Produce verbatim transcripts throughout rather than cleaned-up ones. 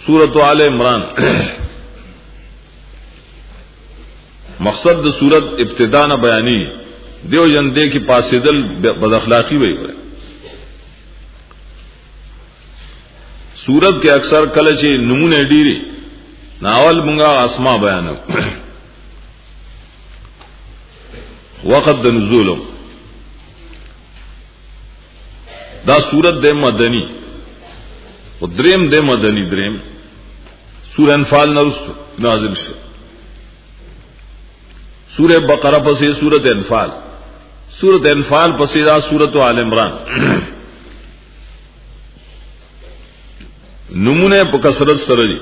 सूरत आल इमरान मकसद द सूरत इब्तिदा न बयानी देव जंदे की पासिदल बद अखलाकी वही करे। सूरत के अक्सर कलचे नमूने डीरी नावल मुंगा आसमा बयान वक़्त नुज़ूल दा सूरत दे मदनी और द्रेम दे मदनी द्रेम सूरह अनफाल नरुस नाजिल से सूरह बकरा पसे सूरत अनफाल सूरत अनफाल पसेदा सूरत आल इमरान नमूने पर कसरत सरजी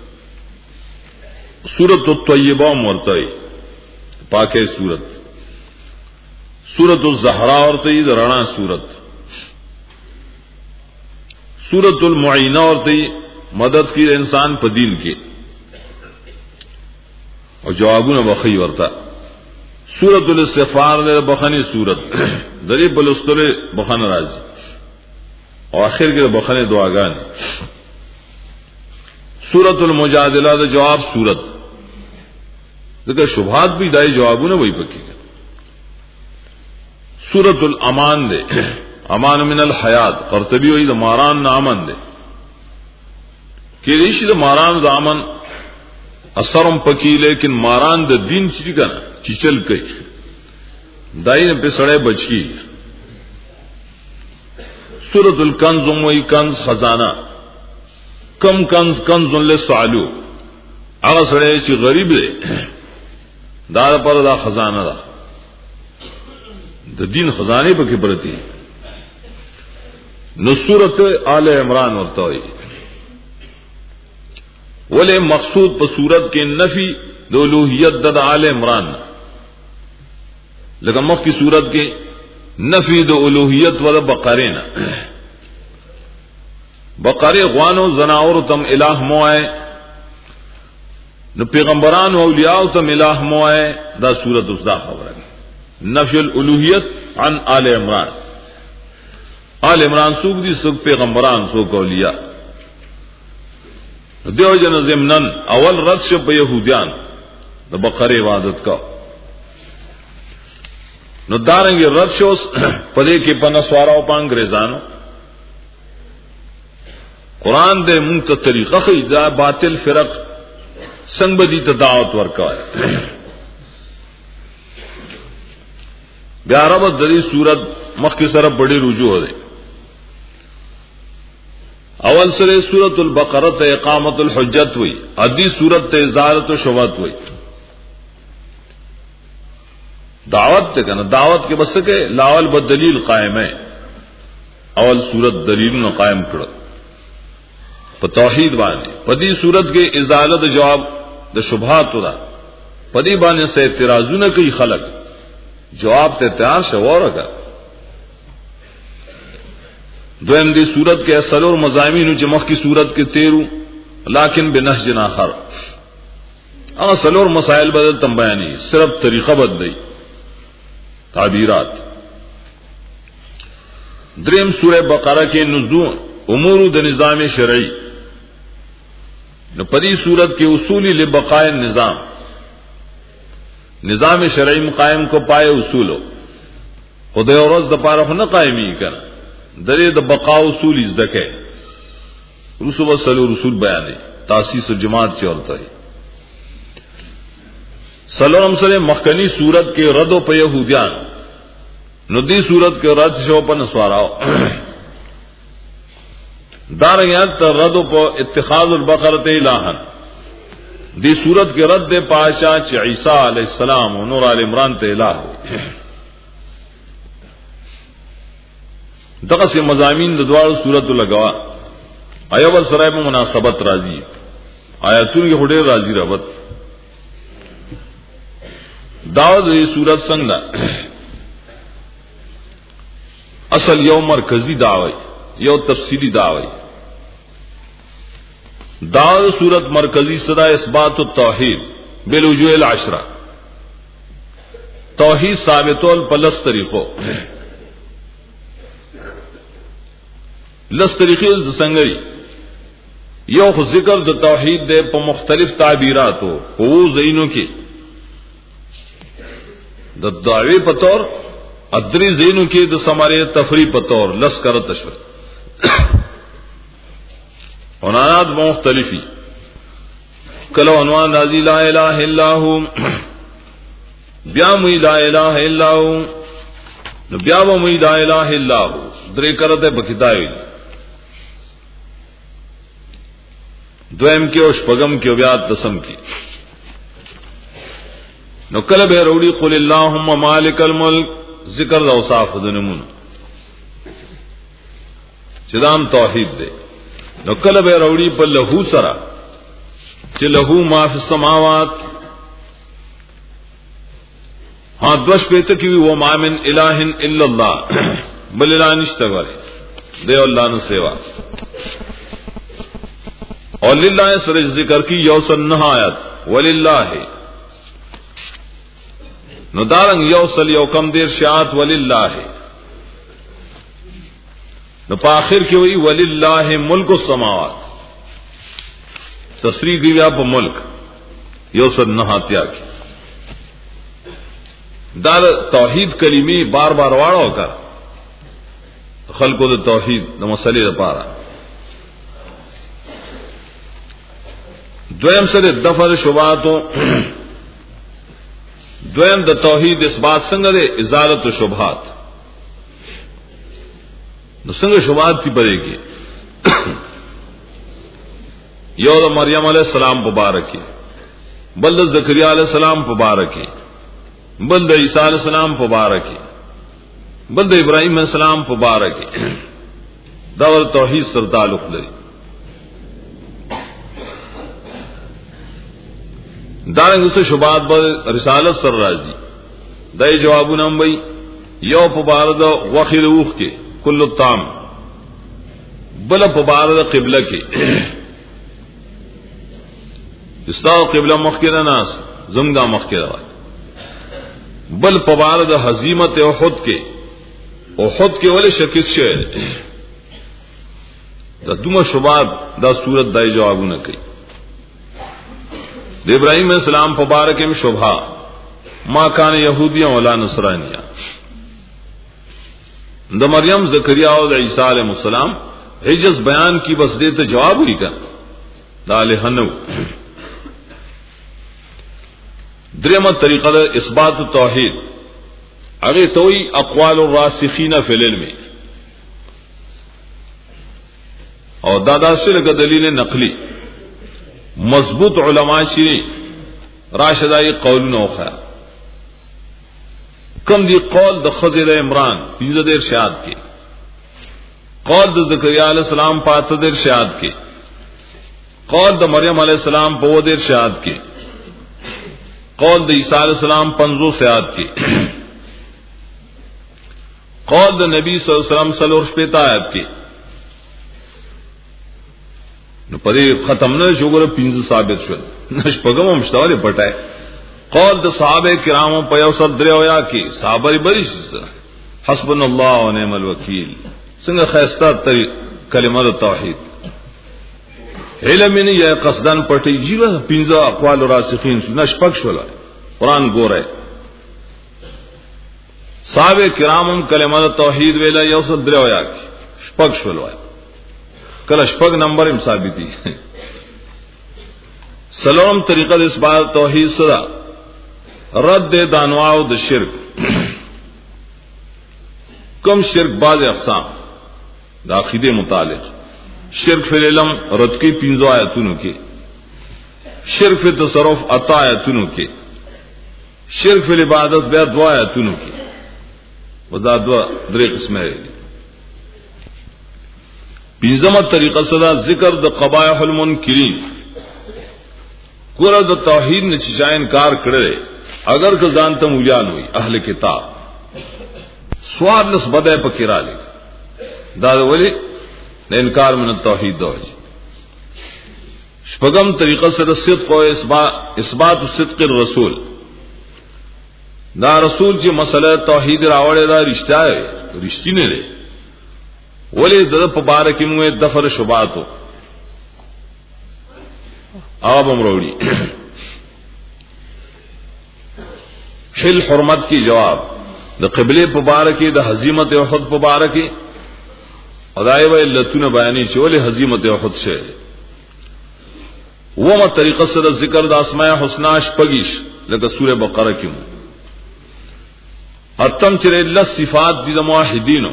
सूरत तय्यबा मरतई पाके सूरत सूरत ज़हरा और तई राणा सूरत सूरत मुईना और तई मदद की इंसान पदीन के और जवाबू न बखी वरता सूरत इस्तिग़फ़ार दे बखनी सूरत दरी बलुस्तरे बखन राजी और आखिर के बखने दुआगान सूरत मुजादिला दे जवाब सूरत देखा शुभात भी दाई जवाबू न वही पकी सूरत अमान दे अमान मिनल हयात कर्तबी वही मारान नामन दे कि ऋषि द मारान दामन असरम पकी लेकिन मारान द दिन चिकन चिचल कई दाई ने पिसड़े बचकी सूरतुल कंज वही कंज खजाना कम कंज कंज उनले सालू आगा सड़े ची गरीब दे दार पर दा खजाना दा द दीन खजाने पर किबरती न सूरत आल इमरान होता है वले मकसूद पर सूरत के नफी दो उलूहियत दद आल इमरान लेकिन मख की सूरत के नफी दो उलूहियत व बकरे न बकरे ग़वानो जनावर तम इलाह मोआए न पैगंबरान औलियाओ तम इलाह मोआए दा सूरत उसदा खबर है नफी उलूहियत अन आल इमरान आल इमरान सूख दी सुख पैगंबरान सुख औलिया देव जन ज़िम्नन अवल रद से यहूदियान द बकरे इबादत का न दारेंगे रद से पदे के पनसवाराओं पर अंग्रेजानो कुरान दे मुंह का तरीका खीदा बातिल फिरक संगबदी तदावत वर्का है ब्यारबत दरी सूरत मख की सरफ बड़ी रुजू हो दे अवल सरे सूरतुल बकरत इकामतुल हुज्जत हुई अदी सूरत इजारत शुबहत हुई दावत ते कहना दावत के बस के लावल ब दलील कायम है अवल सूरत दलील न कायम कर तौहीद बाने पदी सूरत के इजालत जवाब द शुबहत हुआ पदी बाने से इतराजू न कई खलक जवाब ते तैयार से और अगर दोम दी सूरत के असलोर मजामीन जमख की सूरत के तेरू लाकिन बिनहज नाखर असलोर मसाइल बदल तम बयानी सिर्फ तरीका बदली ताबीरात द्रेम सूरह बकरा के नुज़ूल उमूर द निज़ाम शरई न पदी सूरत के उसूली ले बकाए निज़ाम निज़ाम शरई में कायम को पाए उसूलो खुद और दपारफ न कायमी कर दरे द बका उसूल इज्जत है रसूल सलो रसूल बयान तासीस जमात से औरत है सलोम सले मखनी सूरत के रदो पे यहूदियान नदी सूरत के रद शोपन स्वाराओ दार रदो पर इत्तिखाजुल बकरत इलाहन दी सूरत के रद पाशा च ईसा अलैहिस्सलाम नूर आल इमरान ते इलाह दगा से मजामीन द्वार सूरत लगवा अयवल सराय में मुनासबत राजी आयातुल के हुडे राजी रबत दावत ये सूरत संगना असल यो मरकजी दावे यो तफसीली दावे दावत सूरत मरकजी सदा इसबात तौहीद बिलवजूह आशरा तौहीद साबितोल पलस तरीको लस तरीके संगरी یو خو ذکر د توحید دے په مختلف تعبیراتو په زینو کې د دعوی په تور ادری زینو کې د سماره تفریح په تور لس کړه تشوي عنوانات مختلفی کلو عنوان راضی لا الہ الا هو بیا مې لا الہ الا هو نو بیا مې لا الہ الا هو درې کرته بکیدای دویم کې او شپږم کې بیا تسم کې نو کله به وروړي قل اللهم مالک الملک ذکر او صاف دنمون چې دام توحید دی نو کله به وروړي په لهو سره چې لهو ما فی السماوات ها دوش پته کې و ما من الہ الا الله بل لا نشته غره دی الله نو سیوا اور للہ سره ذکر کی یوسن نہایت وللہ نو دارنګ یوسل یو کم دیر شاعت وللہ نو په اخر کې وی وللہ ملک السماوات تصریح دی په ملک یوسن نہاتیا کی دار توحید کلمې بار بار واړو کا خلقو د توحید د مسلې لپاره دویم سره دفع شبهاتو دویم د توحید اثبات څنګه ده ازالت شبهات نو څنګه شبهات کی پرېږي یو د مریم علیہ السلام مبارک بل د زکریا علیہ السلام مبارک بل د عیسی علیہ السلام مبارک بل د ابراہیم علیہ السلام مبارک دا ور توحید سره تعلق لري دارنګ څه شوبات به رسالت سره راځي دای جوابونه هم وي یو په بار د وخیر اوخ کې کله تام بل په بار د قبله کې استاو قبله مخکره ناس زمدا مخکره وای بل په بار د هزیمت احد کې احد کې ولې شکست شه د دومره شوبات دا صورت دای جوابونه کوي د ابراہیم علیہ السلام مبارک میں شبہ ما کان یہودیاں ولا نصرانیاں د مریم زکریا او د عیسی علیہ السلام حجز بیان کی بس دیتے جواب ہوئی کا دالہ نو درېمه طریقه د اثبات توحید هغه توي اقوال الراسخین فی العلم او دا داسې لکه دلیل نقلی مضبوط علماء شي راشدای قولونه وخا کم دی قول د خضر عمران پیدا د ارشاد کې قول د زکریا علیہ السلام پاته د ارشاد کې قول د مریم علیہ السلام په و د ارشاد کې قول د عیسی علیہ السلام پنځو سیات کې قول د نبی صلی الله علیه وسلم سلور شپږ آیات کې نو پدې ختم نه شوګره پینځه ثابت شول نشپګم مشتاله پټای قول د صحابه کرامو په یو سر دریویا کې صحابه بری حسبنا الله ونعم الوکیل څنګه خیسته تری کلمه توحید علم نه یا قصدن پټی جیو پینځه اقوال راسخین نشپګ شول قران ګوره صحابه کرامو کلمه توحید ویلا یو سر دریویا کې شپګ شول کله شپږ نمبر هم ثابتي سلام طریقه د اثبات توحید سره رد د انواع د شرک کم شرک بعض اقسام د عقیده متعلق شرک فی العلم رد کی پنځه آیاتونو کې شرک فی تصرف اتا آیاتونو کې شرک فی عبادت بیا دوا آیاتونو کې ودا دوا درې قسمه دي پنځمه طریقه سره ذکر د قبایح المنکرین ګور د توحید نه چې انکار کړي اگر که ځان ته مولیان وي اهل کتاب سوال لس بده پکې را لې دا ولی د انکار من توحید دوی شپږم طریقه سره صدق او اثبات اثبات صدق الرسول دا رسول چې مسله توحید راوړی دا رښتیا دی رښتینی دی، ولی د په بار کې موږ دفر شباتو آپ امروڑی حل حرمت کی جواب دا قبلے پبارکی دا حزیمت احد پبارکی ادائے و علتون بیانی چولے حزیمت احد سے وما طریقہ سے دا ذکر دا اسماء حسناش پگیش لکہ سورہ بقرہ کی مو اتم چرے اللہ صفات دی دا موحدینو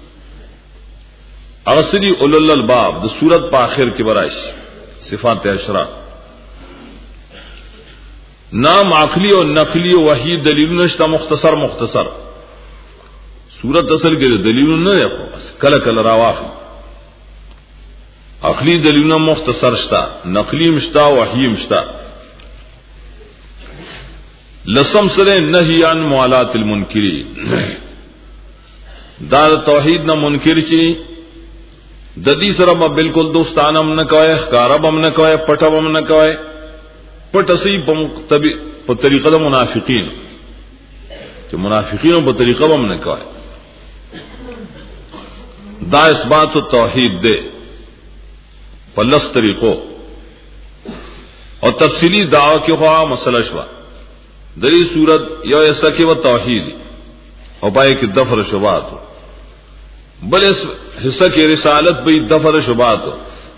اغسری اولل الباب دا سورت پا آخر کی برائش صفات عشرہ نام عقلی و نقلی و وحی دلیل نشتا مختصر مختصر سورت اصل کے دلیل نہ دیکھو کل کل رواخ عقلی دلیل مختصر شتا نقلی مشتا وحی مشتا لسم سرے نہی عن موالات المنکری دا توحید نہ منکر چی ددی سرم بالکل دوستانم نہ کوئے خاربم نہ کوئے پٹبم نہ کوئے پٹسی په طریقه د منافقین چې منافقینو په طریقه هم نه کوي دا اثبات توحید ده په لس طریقو او تفصیلی دعوا کې خو مسله شو د دې صورت یو ایسا کې و توحید او پای کې دفر شبهات بل اس حصہ کې رسالت به دفر شبهات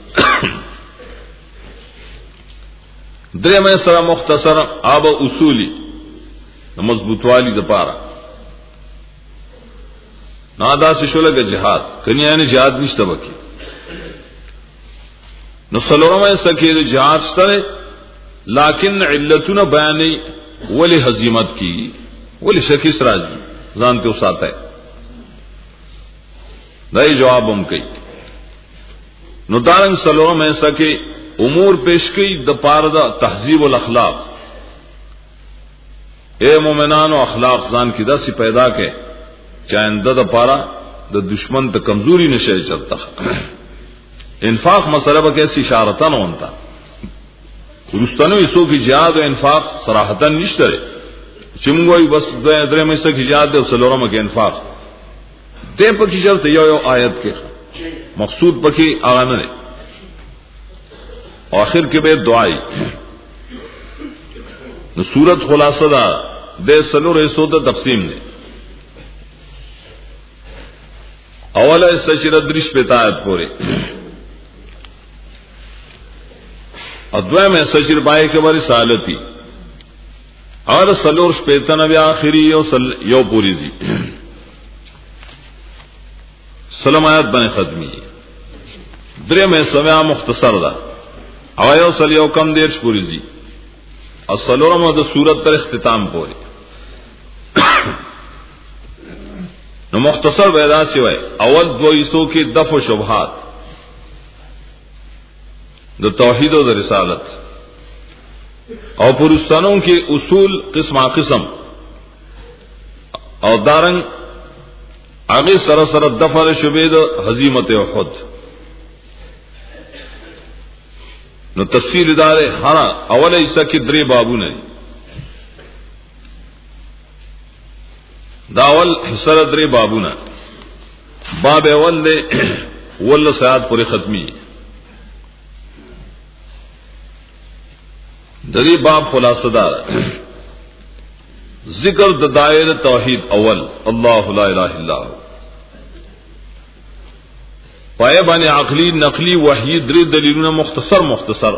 درے میں سرا مختصر آب اصولی مضبوط والی دپارا نادا سے شولہ کا جہاد کنی یعنی جہاد نشتا بکی نصلورہ میں سکیر جہاد شترے لیکن علتون بیانی ولی حزیمت کی ولی شکیس راجی زانتے اساتا ہے دائی جواب ہم کئی ندارنگ سلورہ میں سکے امور پیش کی د پار دا تہذیب الاخلاق اے مومنان و اخلاق زان کی دسی پیدا کے چاہندہ دا پارا دا دشمن تا کمزوری نشے چلتا انفاق مسئلہ با کیسی اشارتاً ہونتا رستانو اسو کی جہاد و انفاق صراحتاً نشترے چمگوئی بس درے میں سے کی جہاد دے و سلورم کے انفاق دے پکی چلتے یو یو آیت کے مقصود پکی آغانے دے آخر کے بے دعائی سورت خلاصہ دا دے سلو ریسو دا تقسیم دے اولا سچر درش پیتایت پورے ادوائے میں سچر بائے کے باری سالتی اور سلور پیتن ابھی آخری یو, سل یو پوری زی سلم آیت بنے ختمی درے میں سمیا مختصر دا اوایو سلیو کم دیر پوری زی السلورم د صورت تر اختتام پوری نو مختصر بیدا سی وای اول دو ایسو کی دفع شبہات د توحید و د رسالت او پرستانوں کے اصول قسم قسم او دارنگ آگے سرسر دفع شبہ د حزیمت احد نو تفصیل دارے ہاں اول ایسا کی درے بابو نے داول حصہ درے بابو نے باب اول دے ول سیاد پورے ختمی دری باب خلاصہ دار ذکر دائر توحید اول اللہ لا الہ الا اللہ پائے بانے عقلی نقلی وحی دری دلیلون مختصر مختصر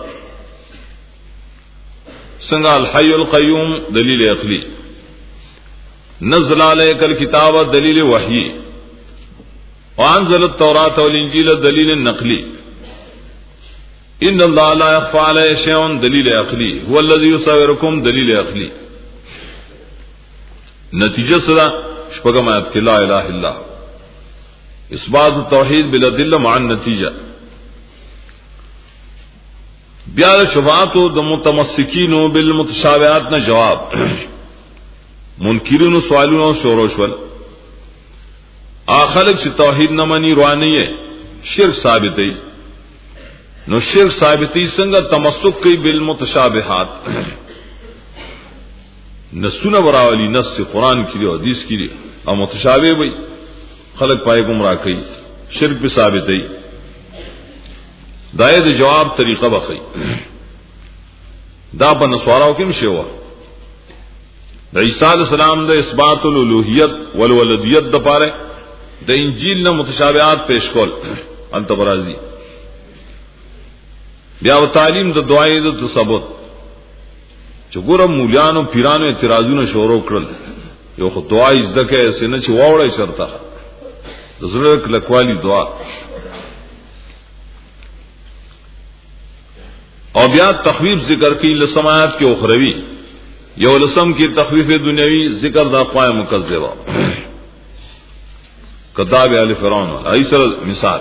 سنگا الحی القیوم دلیل عقلی نزل علیک الکتاب دلیل وحی وانزل التوراۃ والانجیل دلیل نقلی ان اللہ لا یخفی علیہ شیء دلیل عقلی هو الذی یصورکم دلیل عقلی نتیجہ صدا شپگم آیت کی لا الہ الا اللہ اثبات توحید بالادلہ مع النتیجہ بیار شبہات و متمسکین بالمتشابہات نہ جواب منکرین سوالون شوروشول آخلق سے توحید نہ منی روانی ہے شرک ثابتی نو شرک ثابتی سنگا تمسک کی بالمتشابہات نسونا براولی نس سے قرآن کی لیے حدیث کی لیے اور متشابہ بھئی خلق پائے گمراہ کئی شرک بھی ثابت ہے دائد جواب طریقہ بخی دا په نسواراو کې مشوا د عیسی علیہ السلام د اثبات الالوهیت والولدیت د پاره د انجیل نه متشابهات پیش کول انت برازي بیا و تعلیم د دعای د ثبوت چې ګورم مولیانو پیرانو اعتراضونه شروع کړل یو خو دعای زده سینه چې واوړی شرطه د زړه کلکوالی دعا او بیا تخویف ذکر کی لسمات کے اخروی یو لسم کی تخویف دنیاوی ذکر دا اقوام مکذبہ کتاب آل فرعون ایسر مثال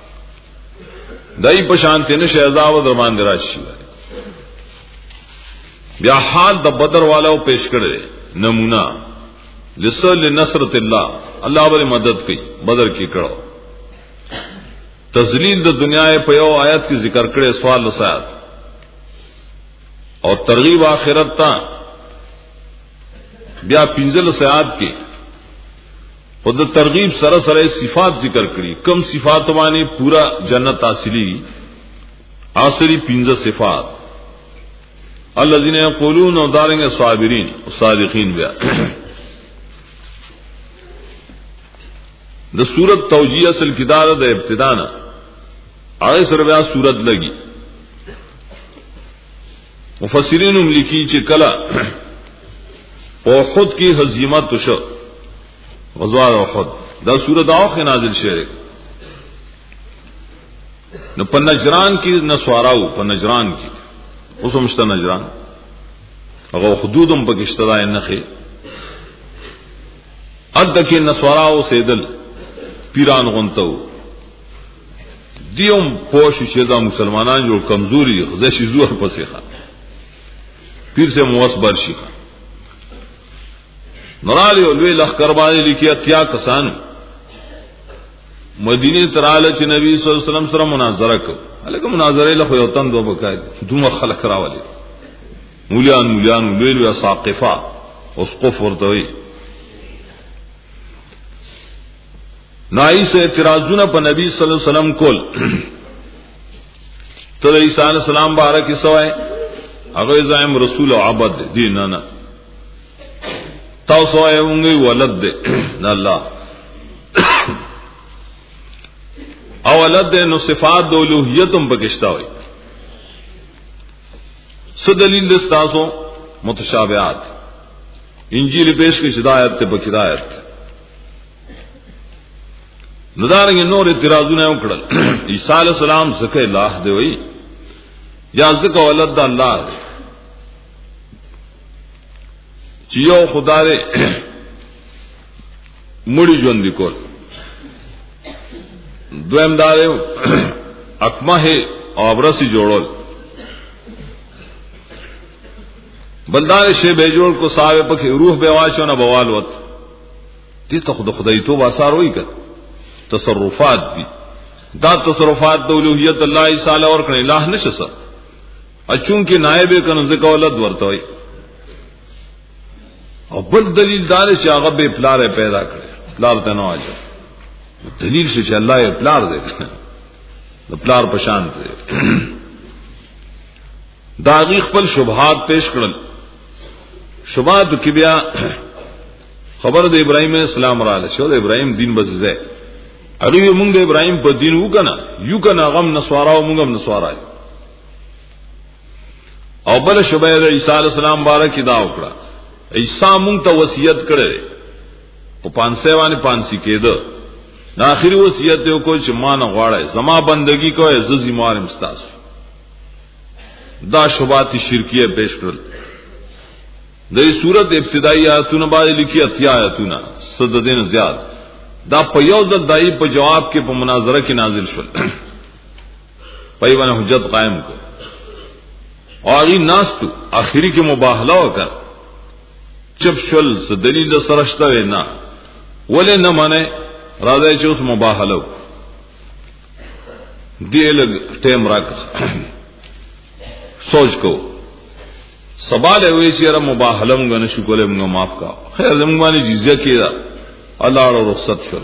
دای پشانتی نشه عذاب درمان دراشی بیا حال د بدر والا پیش کړي نمونه لسل لنصرت الله الله بل مدد کوي بدر کې کړه تذلیل د دنیا په یو آیت کې ذکر کړي سوال لسات اور ترغیب آخرت تا بیا پنځل سیات کې خود ترغیب سره سره صفات ذکر کړي کم صفات باندې پورا جنت حاصلي اصلي پنځه صفات الذين يقولون دارنګ صابرین صادقین بیا د سورۃ توجیہ اصل کدار د ابتدا نه هغه سره بیا سورۃ لګي مفسرین هم لیکي چې کلا او خود کی هزیمت شو غزوه احد دا سورۃ اخر نازل شوه نو په نجران کې نسواراو په نجران کې اوس هم شته نجران هغه حدودم په کې شته دا نه خي اد کې نسواراو سیدل پیران غونتو دیوم پوش چې دا مسلمانان جو کمزوري زشي زور پسې ښه پیر سے موثبر شي نرالی لوی لخر باندې لیکي اتیا کسان مدینه تراله چې نبی صلی الله علیه وسلم سره مناظره کو الګ مناظره له یو تن دوه بکای دوه خلق راولي مولیان مولیان لوی لوی ساقفه اسقف ورته نایس اعتراضونه په نبی صلی الله علیه وسلم کول ته عیسی علیہ السلام بارک سوای هغه زعیم رسول او عبد دین نه نه تاسو ایونګي ولد نه الله او ولد نو صفات د الوهیت هم پکښتا وي څه دلیل دستاسو متشابهات انجیل پیش کی ہدایت ته بکیدایت ندارنګ نور اعتراضونه وکړل عیسی علیہ السلام زکه الله دی وی یا زکه ولد د الله دی چې یو خدای مړی ژوند کول دویم دارو اکمه او ابرسی جوړول بلدار شی به جوړ کو صاحب پکې روح به واچو نه بوال وت دې ته خود خدای تو اثر وای کړ تصرفات دي دا تصرفات د اولوہیت الله تعالی اور کړي الله نشسه اچون کې نائب کنه ځکه ولد ورته وي او بل دلیل دار چې هغه به پلار پیدا کړي پلار ته نه واجب دلیل چې الله یې پلار دی د پلار په شان دی دا غي خپل شبهات پیش کړل شبهات کې بیا خبر د ابراهيم السلام را له شو د ابراهيم دین بززه اغه موږ د ابراهيم په دین وکنه یو کنه غم نسوارا او موږ هم نسوارا او بل شبهه د عیسی علی السلام بارک دا وکړه عیسی موږ ته وصیت کړي په پانسه باندې پانسی کېده دا اخري وصیت یو کو چې مان غواړي زما بندگی کوه ززي مارم ستاسو دا شبهات شرکیه پیش کړل د دې صورت ابتدایي آیاتونه باندې لیکي اتیا آیاتونه صد دین زیات دا په یو ځل دای په جواب کې په مناظره کې نازل شول پایونه حجت قائم کو او ای ناستو اخري کې مباهله وکړ چپ شول څه دلیل سره شته نه ولې نه مانه راځي چې اوس مباهله دی لګ ټیم راکړه سوچ کو سوال وی چې را مباهله موږ نشو کولای موږ معاف کا خیر زموږ باندې جزیه کیدا الله تعالی رخصت شول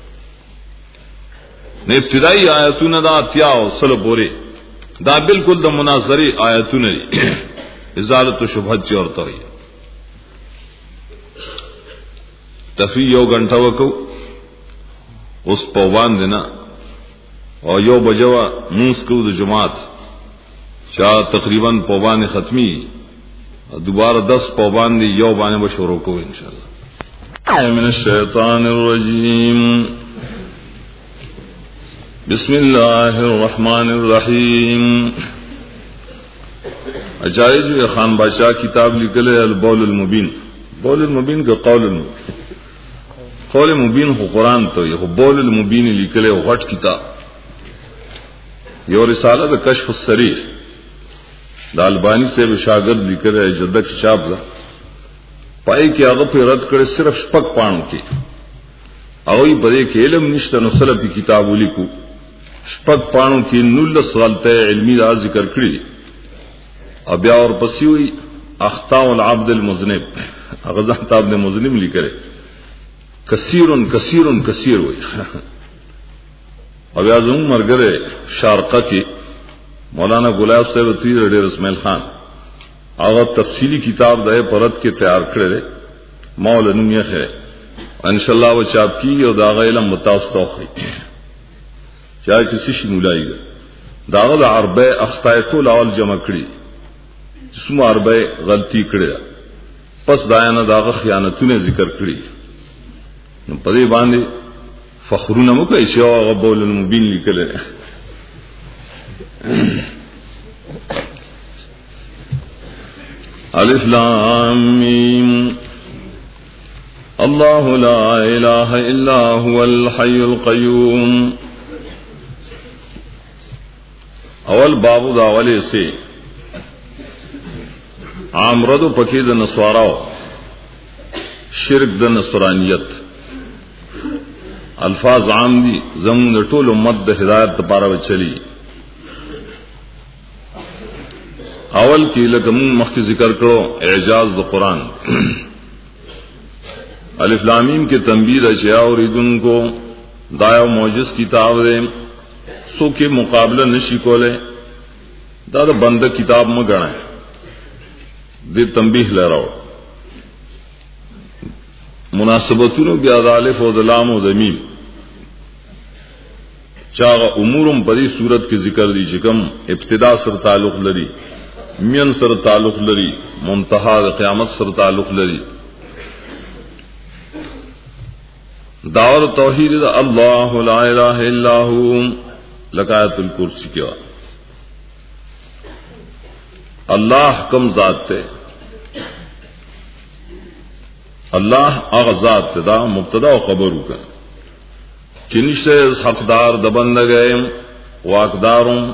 نه ابتدایي آیاتونه دا اتیا او سل پورې دا بالکل د مناظري آیاتونه دي ازالت شبهت چی ورته وي تفریح یو غنټه وکاو اوس په باندې نه او یو بجوا موږ کو د جماعت چا تقریبا په باندې ختمي دوباره دس په باندې یو باندې به شروع کوو ان شاء الله. من الشیطان الرجیم بسم الله الرحمن الرحیم. اجائز خان بادشاہ کتاب لکھل ہے البول المبین. بول المبین کا قول المبین قول مبین خو قرآن تو یہ بول المبین لکھل ہے غټ کتاب یو رسالہ د کشف الصریح د البانی سے شاگرد لکھل ہے جدک چاپ دا پای کې هغه په رد کړي صرف شپږ پاڼو کې او یې بده کې علم نشته نو سلفي کتاب ولیکو شپږ پاڼو کې نولس غلطه علمي را ذکر کړی او بیا اور پسې وي اخطاء العبد المذنب هغه ځان ابن مذنب لیکره کثیرن کثیرن کثیر وي او بیا زموږ مرګره شارقه کې مولانا غلاب صاحب تیر ډېر اسماعیل خان هغه تفصیلی کتاب دای پرد کې تیار کړل مولانا نومي خره ان شاء الله و چاپ کی او دا علم متاستوخی چا کسی شي مولای دا غل عربه اخطاء ټول اول جمع کړي څومره عربه غلطي کړي پس داینه داغه خیانتونه ذکر کړي نو په دې باندې فخرونه مو کوي چې هغه بول المبین لیکل الف لام میم الله لا اله الا هو الحي القيوم. اول باب دا والے سے عامردو پکې د نسواراو شرک د نصرانیت الفاظ عام دي زموږ د ټول امت د هدایت لپاره چلی. اول کې لکه موږ مخکې ذکر کړو اعجاز د قران الف لام میم کې تنبیه اشیاء اوریدونکو دا یو معجز کتاب دی سو کې مقابله نشي کوله دا د بنده کتاب م غنای دې تنبیه لراو مناسبتونو بیا د الف او د لام او د میم چاغه امورم په دې صورت کې ذکر دي چې کوم ابتدا سره تعلق لري مین سره تعلق لري منتها د قیامت سره تعلق لري. داور توحید دا الله لا اله الا هو لکایت الکرسی کیا اللہ کم ذات تے اللہ اغ ذات تے دا مبتدا و خبرو کا چنشتے حقدار د بندگئے واقدارم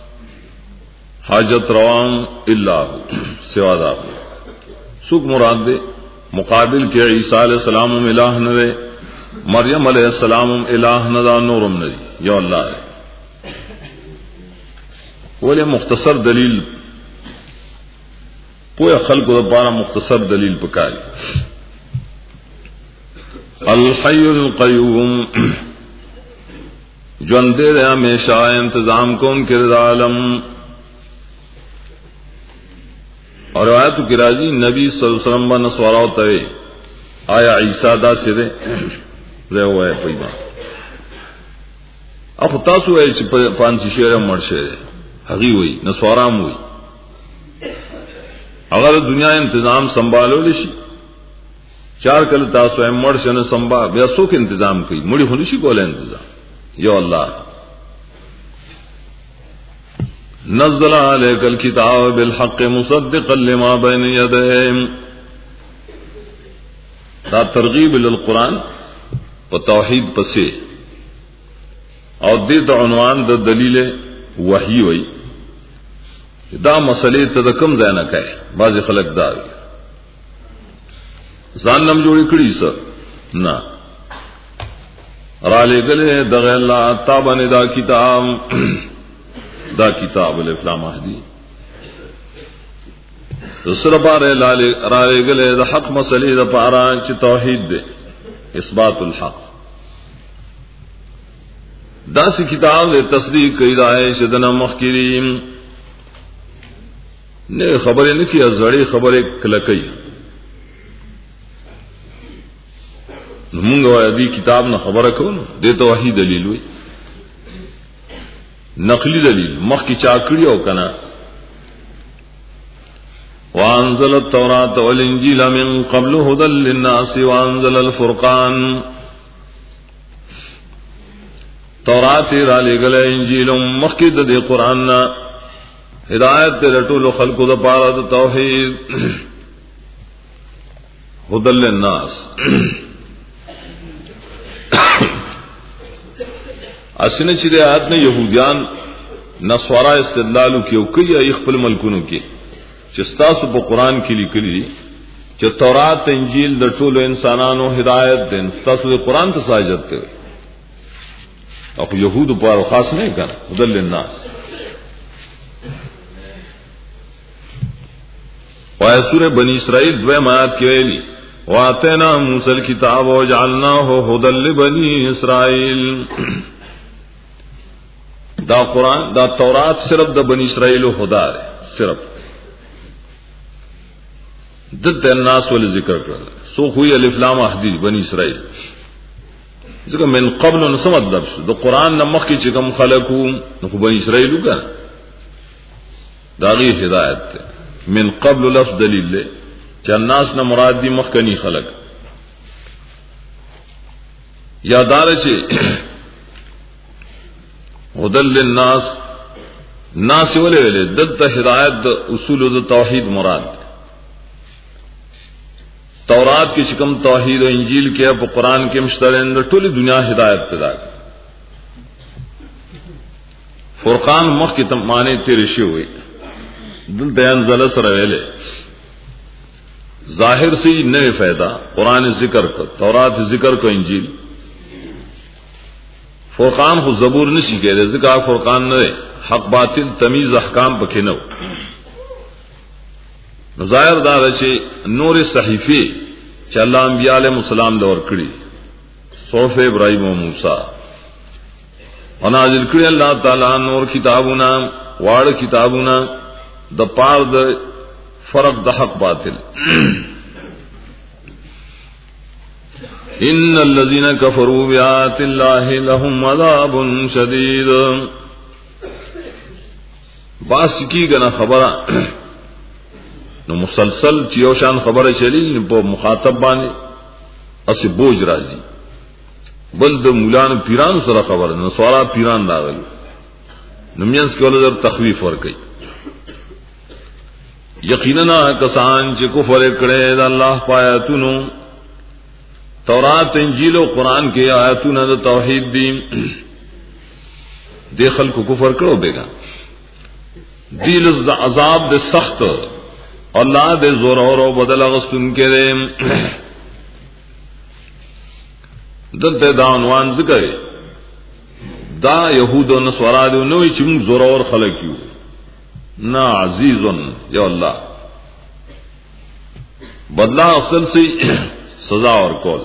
حاجت روان الا سوا دا سوک مراد دے مقابل کے عیسیٰ علیہ السلام الہ نوے مریم علیہ السلام الہ ندا نورم ندی یا اللہ ہے ولی مختصر دلیل پویا خلق دا پارا مختصر دلیل پکاری. الحی القیوم جوندے دے ہمیشہ انتظام کون کرد عالم. اور روایتو کی راجی نبی صلی اللہ علیہ وسلم با نسواراو توے آیا عیسیٰ دا سدے رہے ہوا ہے پیما اب تاسو ہے چھ پانسی شیر مرشے حقی ہوئی نسوارام ہوئی اگر دنیا انتظام سنبھالو لشی چار کل تاسو ہے مرشے نے سنبھال بیا سو کے انتظام کی مڑی ہونشی کولے انتظام یا اللہ نزل عليك الكتاب بالحق مصدقا لما بين يديه. دا ترغیب للقرآن و توحید پسے اور دې عنوان د دلیل وحی وی دا مسئلے ته د کم ځای نه کوي بعض خلک دا ځان نم جوړی کړی سر نه را لګلې دغه الله تابانه دا کتاب دا کتاب الافلام مهدی دوسرا بار را لګلې د حق مسئلے د پاره چې توحید دی اثبات الحق دا سی کتاب دے تصدیق کئی دائے شدنا مخکرین نه خبره نه کی ازړی خبره کلکې موږ وایو دې کتاب نه خبره کوو دې ته وحی دلیل وي نقلی دلیل مخ کی چا کړی او کنه وانزل التوراة والانجيل من قبل هدى للناس وانزل الفرقان تورات را لګل انجیل مخکې د قرآن نا هدایت ته ټول خلقو د پاره د توحید هدى للناس اسنه چې د آیات نه يهوديان نصارا استدلال کوي کوي خپل ملکونو کې چې تاسو په قران کې لیکلي چې تورات انجیل د ټولو انسانانو هدایت دي تاسو د قران ته ساجت کوي او يهودو په خاص نه کړه هدى للناس وای سورہ بنی اسرائیل دوه آیات کې ویلي واتینا موسی الکتاب وجعلناه هدى لبنی اسرائیل دا قران دا تورات صرف د بنی اسرائیل هدا ده صرف د الناس ول ذکر کړل سو خو الف لام احدی بنی اسرائیل ځکه من قبل نو سم مطلب د قران نه مخکې چې کوم خلقو نو بنی اسرائیل وکړه دا غي هدایت ده من قبل لفظ دلیل له چې الناس نه مراد دي مخکنی خلق یادار چې هدى للناس ناس ولې ولې دته هدایت د اصول د توحید مراد تورات کې کوم توحید او انجیل کې په قران کې مشترک د ټولي دنیا هدایت پیدا فرقان مخ کې تم معنی تیر شي وي دل بیان زله سره ویلې ظاهر سے نئے فائدہ قرآن ذکر کو تورات ذکر کو انجیل فرقان خو زبور نشي کېږي ذکر فرقان نه حق باطل تمیز احکام پکې نه نو ظاهر دا چې نور صحیفه چې الله انبیاء علیهم السلام لور کړی صحف ابراهیم او موسی انازل کړی الله تعالی نور کتابونه واړه کتابونه د پاره د فرق د حق باطل ان الذين كفروا بآيات الله لهم عذاب شديد باس کی گنا خبره نو مسلسل چیو شان خبره چلی په مخاطب باندې اسی بوج راځي بل د مولانو پیران سره خبره نو سوارا پیران راغلي نو مینس کول در تخویف ور کوي یقینا کسان چې کفر کړي د الله پایاتونو تورات انجیل او قران کې آیاتونه د توحید دي د خلکو کفر کړو بیگا دل عذاب د سخت الله د زور او بدل غستون کې دلته دا عنوان ذکر دا يهود او نصارا د نوې چې موږ زور اور خلک یو نا عزیزن یا الله بدلا اصل سے سزا اور کول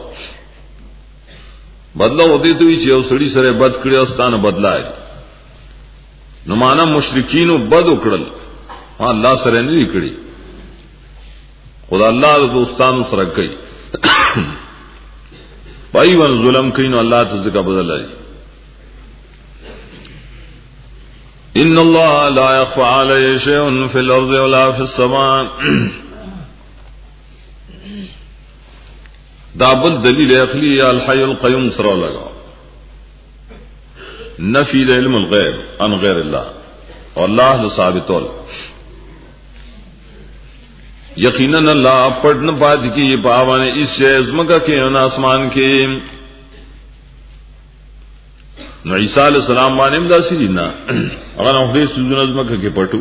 بدلا ہوتی تو چې یو سړي سره بد کړی او ستانه بدلای نو معنا مشرکین بد وکړل الله سره نه کړی خدا الله د دوستانو سره کوي پای ون ظلم کوي نو الله ته ځکه بدل لري ان الله لا يخفى عليه شيء في الارض ولا في السماء دابل دلیل عقلی الحي القيوم سره لگا نفی علم الغیب عن غیر الله والله ثابتول یقینا اللہ پڑھنے بعد کی پاوانے اس سے ازمکا کے ان آسمان کے نو عیسی علیہ السلام باندې داسې دي نه هغه نو دې سوزونه ازمکا کې پټو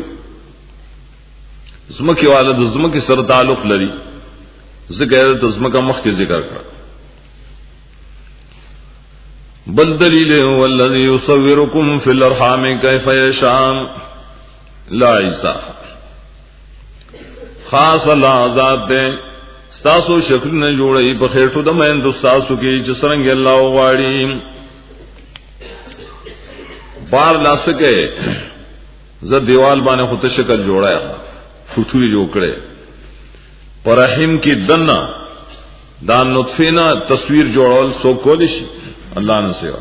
ازمکه والا د ازمکه سره تعلق لري ذکر د ازمکا مخ کې ذکر کړ بل دلیل هو الذی یصورکم فی الارحام کیف یشاء لا عیسی خاص الله ذات دې تاسو شکل نه جوړي په خېټو د مېند تاسو کې چې څنګه الله واړي بار لاسکه ز دیوال باندې خو ته شکل جوړایا فټوري جوړ کړي پرحم کې دنا دا نطفه نه تصویر جوړول سو کول شي الله نه سوا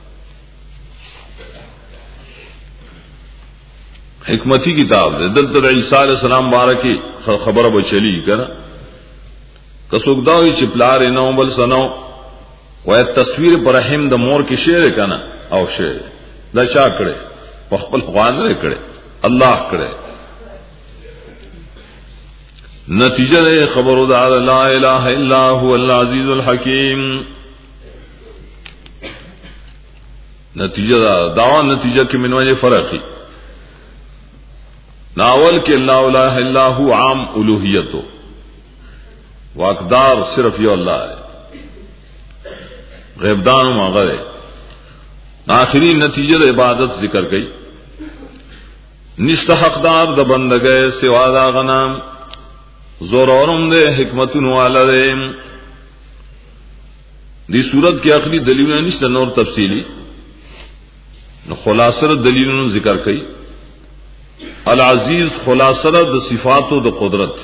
حکمتی کتاب ده دلته عیسی علیہ السلام بارکی خبره به چلی کنه کڅوګ دا وی چې پلار نه بل سنو وای تصویر پرحم د مور کې شعر کنه او شعر دا چا کړي په خپل خوان نه کړي الله کړي نتیجه خبرو دا لا اله الا هو العزیز الحکیم نتیجه دا داوا نتیجه کې منوجه فرقی ناول کې لا اله الا هو عام الوهیتو واقدار صرف یو الله ہے غیب دان ماغه آخری نتیجه د عبادت ذکر کړي نشته حقدار د بندګۍ سوا دا غنام زور اورم دے حکمتن والا دے دی صورت کی عقلی دلیلوں نشته نور تفصیلی نو خلاصه دلیلوں ذکر کئی العزیز خلاصه د صفات او د قدرت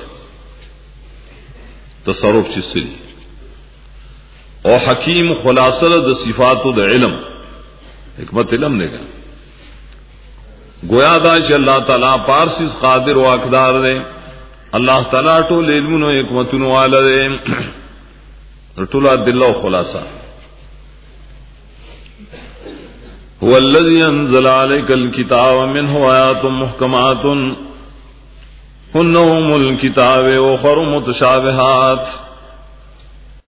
تصرف چسلی او حکیم خلاصه د صفات او د علم حکمت علم نے کہا گویا دا چې الله تعالی پارسیز قادر او اقدار دے الله تعالی ټول علمونو حکمتونو والے ټول ادله او خلاصہ هو الذي انزل عليك الكتاب منه آيات محكمات هن أم الكتاب وأخر متشابهات